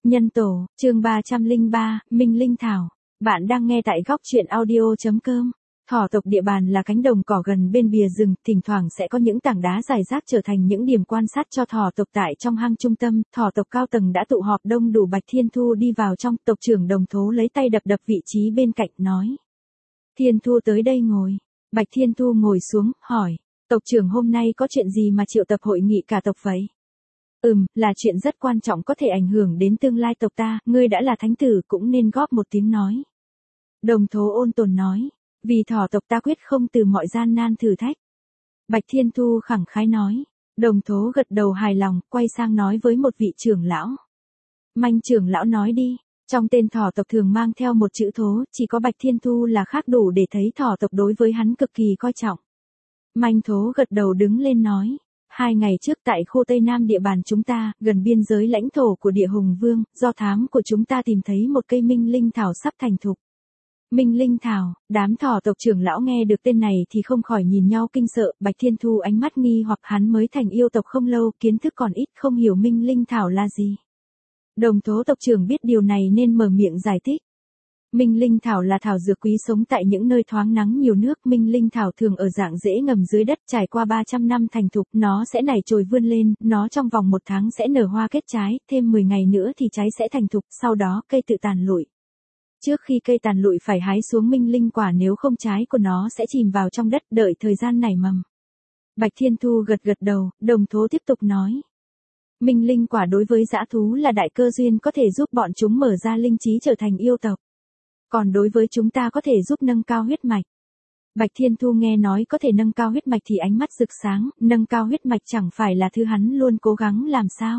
Nhân tổ, chương 303, Minh Linh Thảo. Bạn đang nghe tại góc truyện audio.com. Thỏ tộc địa bàn là cánh đồng cỏ gần bên bìa rừng, thỉnh thoảng sẽ có những tảng đá rải rác trở thành những điểm quan sát cho thỏ tộc tại trong hang trung tâm. Thỏ tộc cao tầng đã tụ họp đông đủ. Bạch Thiên Thu đi vào trong, tộc trưởng Đồng Thố lấy tay đập đập vị trí bên cạnh, nói: Thiên Thu tới đây ngồi. Bạch Thiên Thu ngồi xuống, hỏi: Tộc trưởng hôm nay có chuyện gì mà triệu tập hội nghị cả tộc vậy? Là chuyện rất quan trọng có thể ảnh hưởng đến tương lai tộc ta, ngươi đã là thánh tử cũng nên góp một tiếng nói. Đồng Thố ôn tồn nói: Vì thỏ tộc ta quyết không từ mọi gian nan thử thách. Bạch Thiên Thu khẳng khái nói. Đồng Thố gật đầu hài lòng, quay sang nói với một vị trưởng lão: Manh trưởng lão nói đi. Trong tên thỏ tộc thường mang theo một chữ Thố, chỉ có Bạch Thiên Thu là khác đủ để thấy thỏ tộc đối với hắn cực kỳ coi trọng. Manh Thố gật đầu đứng lên nói: 2 ngày trước tại khu Tây Nam địa bàn chúng ta, gần biên giới lãnh thổ của Địa Hùng Vương, do thám của chúng ta tìm thấy một cây Minh Linh Thảo sắp thành thục. Minh Linh Thảo, đám thỏ tộc trưởng lão nghe được tên này thì không khỏi nhìn nhau kinh sợ. Bạch Thiên Thu ánh mắt nghi hoặc, hắn mới thành yêu tộc không lâu, kiến thức còn ít, không hiểu Minh Linh Thảo là gì. Đồng Thố tộc trưởng biết điều này nên mở miệng giải thích. Minh Linh Thảo là thảo dược quý sống tại những nơi thoáng nắng nhiều nước. Minh Linh Thảo thường ở dạng rễ ngầm dưới đất, trải qua 300 năm thành thục, nó sẽ nảy chồi vươn lên, nó trong vòng 1 tháng sẽ nở hoa kết trái, thêm 10 ngày nữa thì trái sẽ thành thục, sau đó cây tự tàn lụi. Trước khi cây tàn lụi phải hái xuống Minh Linh quả, nếu không trái của nó sẽ chìm vào trong đất, đợi thời gian nảy mầm. Bạch Thiên Thu gật gật đầu. Đồng Thố tiếp tục nói: Minh Linh quả đối với dã thú là đại cơ duyên, có thể giúp bọn chúng mở ra linh trí trở thành yêu tộc. Còn đối với chúng ta có thể giúp nâng cao huyết mạch. Bạch Thiên Thu nghe nói có thể nâng cao huyết mạch thì ánh mắt rực sáng, nâng cao huyết mạch chẳng phải là thứ hắn luôn cố gắng làm sao?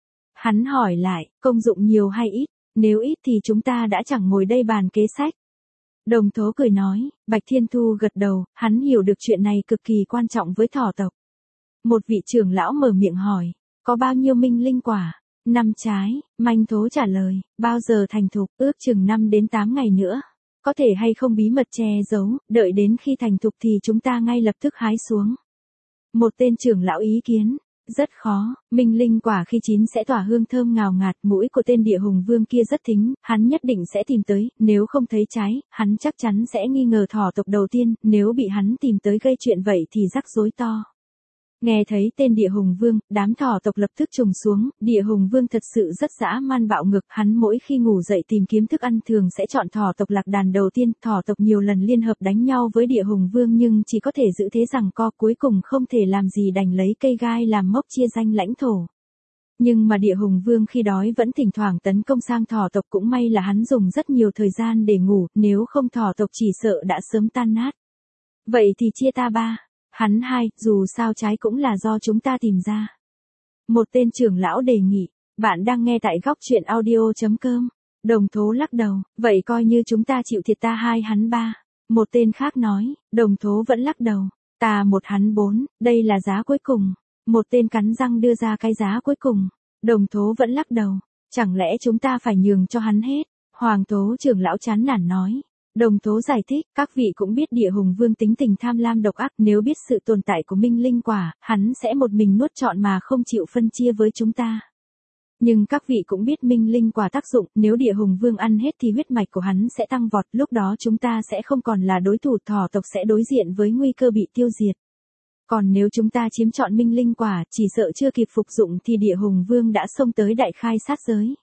Hắn hỏi lại, công dụng nhiều hay ít? Nếu ít thì chúng ta đã chẳng ngồi đây bàn kế sách. Đồng Thố cười nói. Bạch Thiên Thu gật đầu, hắn hiểu được chuyện này cực kỳ quan trọng với thỏ tộc. Một vị trưởng lão mở miệng hỏi: Có bao nhiêu Minh Linh quả? 5 trái, Manh Thố trả lời. Bao giờ thành thục? Ước chừng 5 đến 8 ngày nữa. Có thể hay không bí mật che giấu, đợi đến khi thành thục thì chúng ta ngay lập tức hái xuống. Một tên trưởng lão ý kiến: Rất khó, Minh Linh quả khi chín sẽ tỏa hương thơm ngào ngạt, mũi của tên Địa Hùng Vương kia rất thính, hắn nhất định sẽ tìm tới, nếu không thấy trái, hắn chắc chắn sẽ nghi ngờ thỏ tộc đầu tiên, nếu bị hắn tìm tới gây chuyện vậy thì rắc rối to. Nghe thấy tên Địa Hùng Vương, đám thỏ tộc lập tức trùng xuống. Địa Hùng Vương thật sự rất dã man bạo ngược, hắn mỗi khi ngủ dậy tìm kiếm thức ăn thường sẽ chọn thỏ tộc lạc đàn đầu tiên. Thỏ tộc nhiều lần liên hợp đánh nhau với Địa Hùng Vương nhưng chỉ có thể giữ thế giằng co, cuối cùng không thể làm gì đành lấy cây gai làm mốc chia ranh lãnh thổ. Nhưng mà Địa Hùng Vương khi đói vẫn thỉnh thoảng tấn công sang thỏ tộc, cũng may là hắn dùng rất nhiều thời gian để ngủ, nếu không thỏ tộc chỉ sợ đã sớm tan nát. Vậy thì chia ta 3. Hắn 2, dù sao trái cũng là do chúng ta tìm ra. Một tên trưởng lão đề nghị. Bạn đang nghe tại góc truyện audio.com. Đồng Thố lắc đầu. Vậy coi như chúng ta chịu thiệt, ta 2 hắn 3. Một tên khác nói. Đồng Thố vẫn lắc đầu. Ta 1 hắn 4, đây là giá cuối cùng. Một tên cắn răng đưa ra cái giá cuối cùng. Đồng Thố vẫn lắc đầu. Chẳng lẽ chúng ta phải nhường cho hắn hết? Hoàng Tố trưởng lão chán nản nói. Đồng Tố giải thích, các vị cũng biết Địa Hùng Vương tính tình tham lam độc ác, nếu biết sự tồn tại của Minh Linh quả, hắn sẽ một mình nuốt trọn mà không chịu phân chia với chúng ta. Nhưng các vị cũng biết Minh Linh quả tác dụng, nếu Địa Hùng Vương ăn hết thì huyết mạch của hắn sẽ tăng vọt, lúc đó chúng ta sẽ không còn là đối thủ, thỏ tộc sẽ đối diện với nguy cơ bị tiêu diệt. Còn nếu chúng ta chiếm trọn Minh Linh quả, chỉ sợ chưa kịp phục dụng thì Địa Hùng Vương đã xông tới đại khai sát giới.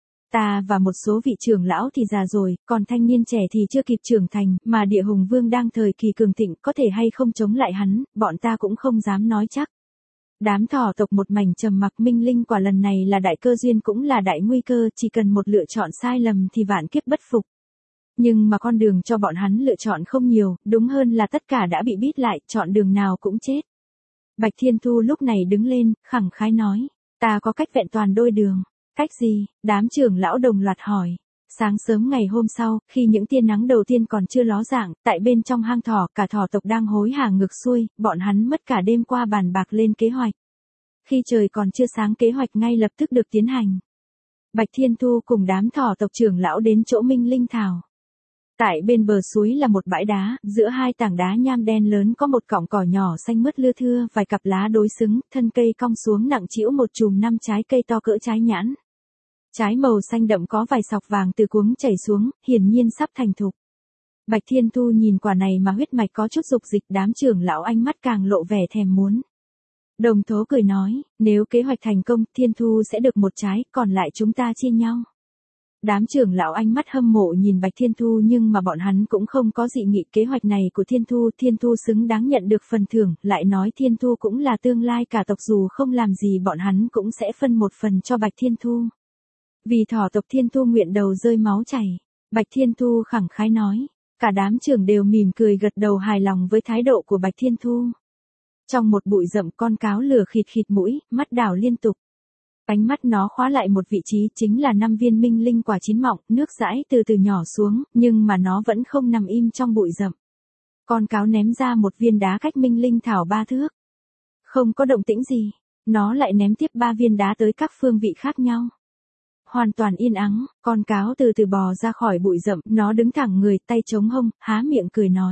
Ta và một số vị trưởng lão thì già rồi, còn thanh niên trẻ thì chưa kịp trưởng thành, mà Địa Hùng Vương đang thời kỳ cường thịnh, có thể hay không chống lại hắn, bọn ta cũng không dám nói chắc. Đám thỏ tộc một mảnh trầm mặc. Minh Linh quả lần này là đại cơ duyên cũng là đại nguy cơ, chỉ cần một lựa chọn sai lầm thì vạn kiếp bất phục. Nhưng mà con đường cho bọn hắn lựa chọn không nhiều, đúng hơn là tất cả đã bị bít lại, chọn đường nào cũng chết. Bạch Thiên Thu lúc này đứng lên, khẳng khái nói: Ta có cách vẹn toàn đôi đường. Cách gì? Đám trưởng lão đồng loạt hỏi. Sáng sớm ngày hôm sau, khi những tia nắng đầu tiên còn chưa ló dạng, tại bên trong hang thỏ, cả thỏ tộc đang hối hả ngược xuôi, bọn hắn mất cả đêm qua bàn bạc lên kế hoạch. Khi trời còn chưa sáng, kế hoạch ngay lập tức được tiến hành. Bạch Thiên Thu cùng đám thỏ tộc trưởng lão đến chỗ Minh Linh Thảo. Tại bên bờ suối là một bãi đá, giữa 2 tảng đá nham đen lớn có một cọng cỏ nhỏ xanh mướt lưa thưa, vài cặp lá đối xứng, thân cây cong xuống nặng trĩu một chùm 5 trái cây to cỡ trái nhãn. Trái màu xanh đậm có vài sọc vàng từ cuống chảy xuống, hiển nhiên sắp thành thục. Bạch Thiên Thu nhìn quả này mà huyết mạch có chút dục dịch, đám trưởng lão ánh mắt càng lộ vẻ thèm muốn. Đồng Tố cười nói, nếu kế hoạch thành công, Thiên Thu sẽ được một trái, còn lại chúng ta chia nhau. Đám trưởng lão ánh mắt hâm mộ nhìn Bạch Thiên Thu nhưng mà bọn hắn cũng không có dị nghị kế hoạch này của Thiên Thu xứng đáng nhận được phần thưởng, lại nói Thiên Thu cũng là tương lai cả tộc dù không làm gì bọn hắn cũng sẽ phân một phần cho Bạch Thiên Thu. Vì thỏ tộc Thiên Thu nguyện đầu rơi máu chảy, Bạch Thiên Thu khẳng khái nói, cả đám trưởng đều mỉm cười gật đầu hài lòng với thái độ của Bạch Thiên Thu. Trong một bụi rậm con cáo lửa khịt khịt mũi, mắt đảo liên tục. Ánh mắt nó khóa lại một vị trí chính là 5 viên minh linh quả chín mọng, nước dãi từ từ nhỏ xuống, nhưng mà nó vẫn không nằm im trong bụi rậm. Con cáo ném ra một viên đá cách minh linh thảo 3 thước. Không có động tĩnh gì, nó lại ném tiếp 3 viên đá tới các phương vị khác nhau. Hoàn toàn yên ắng, con cáo từ từ bò ra khỏi bụi rậm, nó đứng thẳng người, tay chống hông, há miệng cười nói.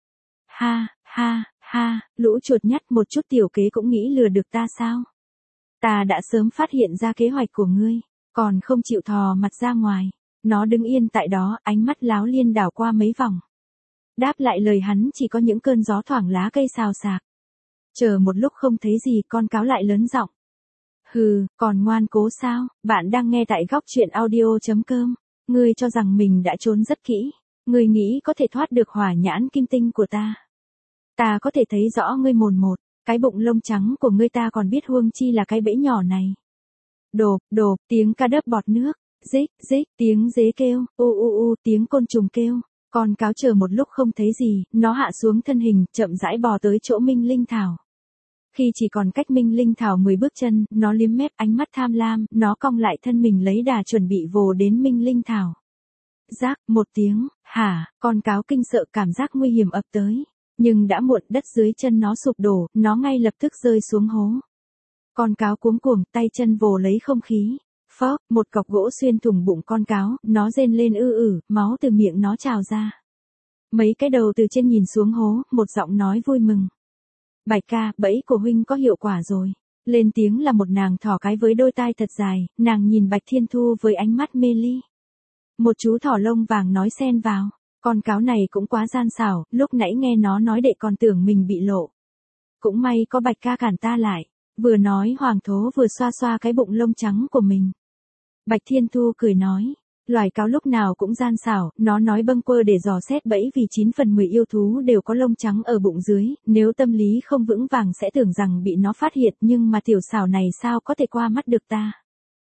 Ha, ha, ha, lũ chuột nhắt, một chút tiểu kế cũng nghĩ lừa được ta sao? Ta đã sớm phát hiện ra kế hoạch của ngươi, còn không chịu thò mặt ra ngoài. Nó đứng yên tại đó, ánh mắt láo liên đảo qua mấy vòng. Đáp lại lời hắn chỉ có những cơn gió thoảng lá cây xào xạc. Chờ một lúc không thấy gì, con cáo lại lớn giọng. Hừ, còn ngoan cố sao? Bạn đang nghe tại góc truyện audio.com. Ngươi cho rằng mình đã trốn rất kỹ. Ngươi nghĩ có thể thoát được hỏa nhãn kim tinh của ta. Ta có thể thấy rõ ngươi mồn một. Cái bụng lông trắng của ngươi ta còn biết huông chi là cái bẫy nhỏ này. Đột, đột, tiếng cá đớp bọt nước. Rích, rích, tiếng dế kêu. Tiếng côn trùng kêu. Con cáo chờ một lúc không thấy gì, nó hạ xuống thân hình, chậm rãi bò tới chỗ Minh Linh Thảo. Khi chỉ còn cách Minh Linh Thảo 10 bước chân, nó liếm mép, ánh mắt tham lam, nó cong lại thân mình lấy đà chuẩn bị vồ đến Minh Linh Thảo. Rác, một tiếng, hả, con cáo kinh sợ, cảm giác nguy hiểm ập tới. Nhưng đã muộn, đất dưới chân nó sụp đổ, nó ngay lập tức rơi xuống hố. Con cáo cuống cuồng, tay chân vồ lấy không khí. Phốc, một cọc gỗ xuyên thủng bụng con cáo, nó rên lên máu từ miệng nó trào ra. Mấy cái đầu từ trên nhìn xuống hố, một giọng nói vui mừng. Bạch ca, bẫy của huynh có hiệu quả rồi. Lên tiếng là một nàng thỏ cái với đôi tai thật dài, nàng nhìn Bạch Thiên Thu với ánh mắt mê ly. Một chú thỏ lông vàng nói xen vào. Con cáo này cũng quá gian xảo, lúc nãy nghe nó nói đệ còn tưởng mình bị lộ. Cũng may có Bạch ca cản ta lại. Vừa nói Hoàng Thố vừa xoa xoa cái bụng lông trắng của mình. Bạch Thiên Thu cười nói. Loài cáo lúc nào cũng gian xảo, nó nói bâng quơ để dò xét bẫy vì 9 phần 10 yêu thú đều có lông trắng ở bụng dưới, nếu tâm lý không vững vàng sẽ tưởng rằng bị nó phát hiện, nhưng mà tiểu xảo này sao có thể qua mắt được ta.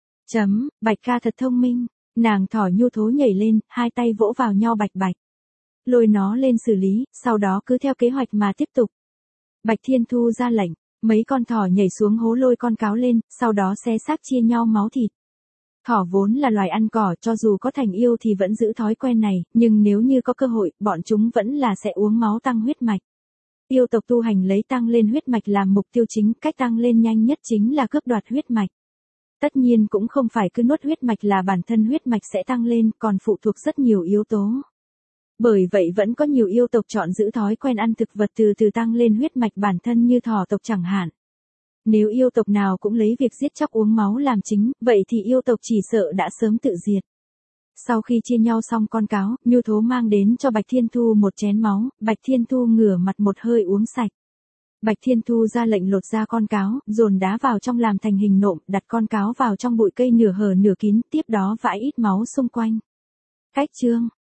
Bạch ca thật thông minh, nàng thỏ nhu thố nhảy lên, hai tay vỗ vào nhau bạch bạch. Lôi nó lên xử lý, sau đó cứ theo kế hoạch mà tiếp tục. Bạch Thiên Thu ra lệnh, mấy con thỏ nhảy xuống hố lôi con cáo lên, sau đó xé xác chia nhau máu thịt. Thỏ vốn là loài ăn cỏ, cho dù có thành yêu thì vẫn giữ thói quen này, nhưng nếu như có cơ hội, bọn chúng vẫn là sẽ uống máu tăng huyết mạch. Yêu tộc tu hành lấy tăng lên huyết mạch làm mục tiêu chính, cách tăng lên nhanh nhất chính là cướp đoạt huyết mạch. Tất nhiên cũng không phải cứ nuốt huyết mạch là bản thân huyết mạch sẽ tăng lên, còn phụ thuộc rất nhiều yếu tố. Bởi vậy vẫn có nhiều yêu tộc chọn giữ thói quen ăn thực vật từ từ tăng lên huyết mạch bản thân như thỏ tộc chẳng hạn. Nếu yêu tộc nào cũng lấy việc giết chóc uống máu làm chính, vậy thì yêu tộc chỉ sợ đã sớm tự diệt. Sau khi chia nhau xong con cáo, nhu thố mang đến cho Bạch Thiên Thu một chén máu, Bạch Thiên Thu ngửa mặt một hơi uống sạch. Bạch Thiên Thu ra lệnh lột ra con cáo, dồn đá vào trong làm thành hình nộm, đặt con cáo vào trong bụi cây nửa hở nửa kín, tiếp đó vãi ít máu xung quanh. Cách chương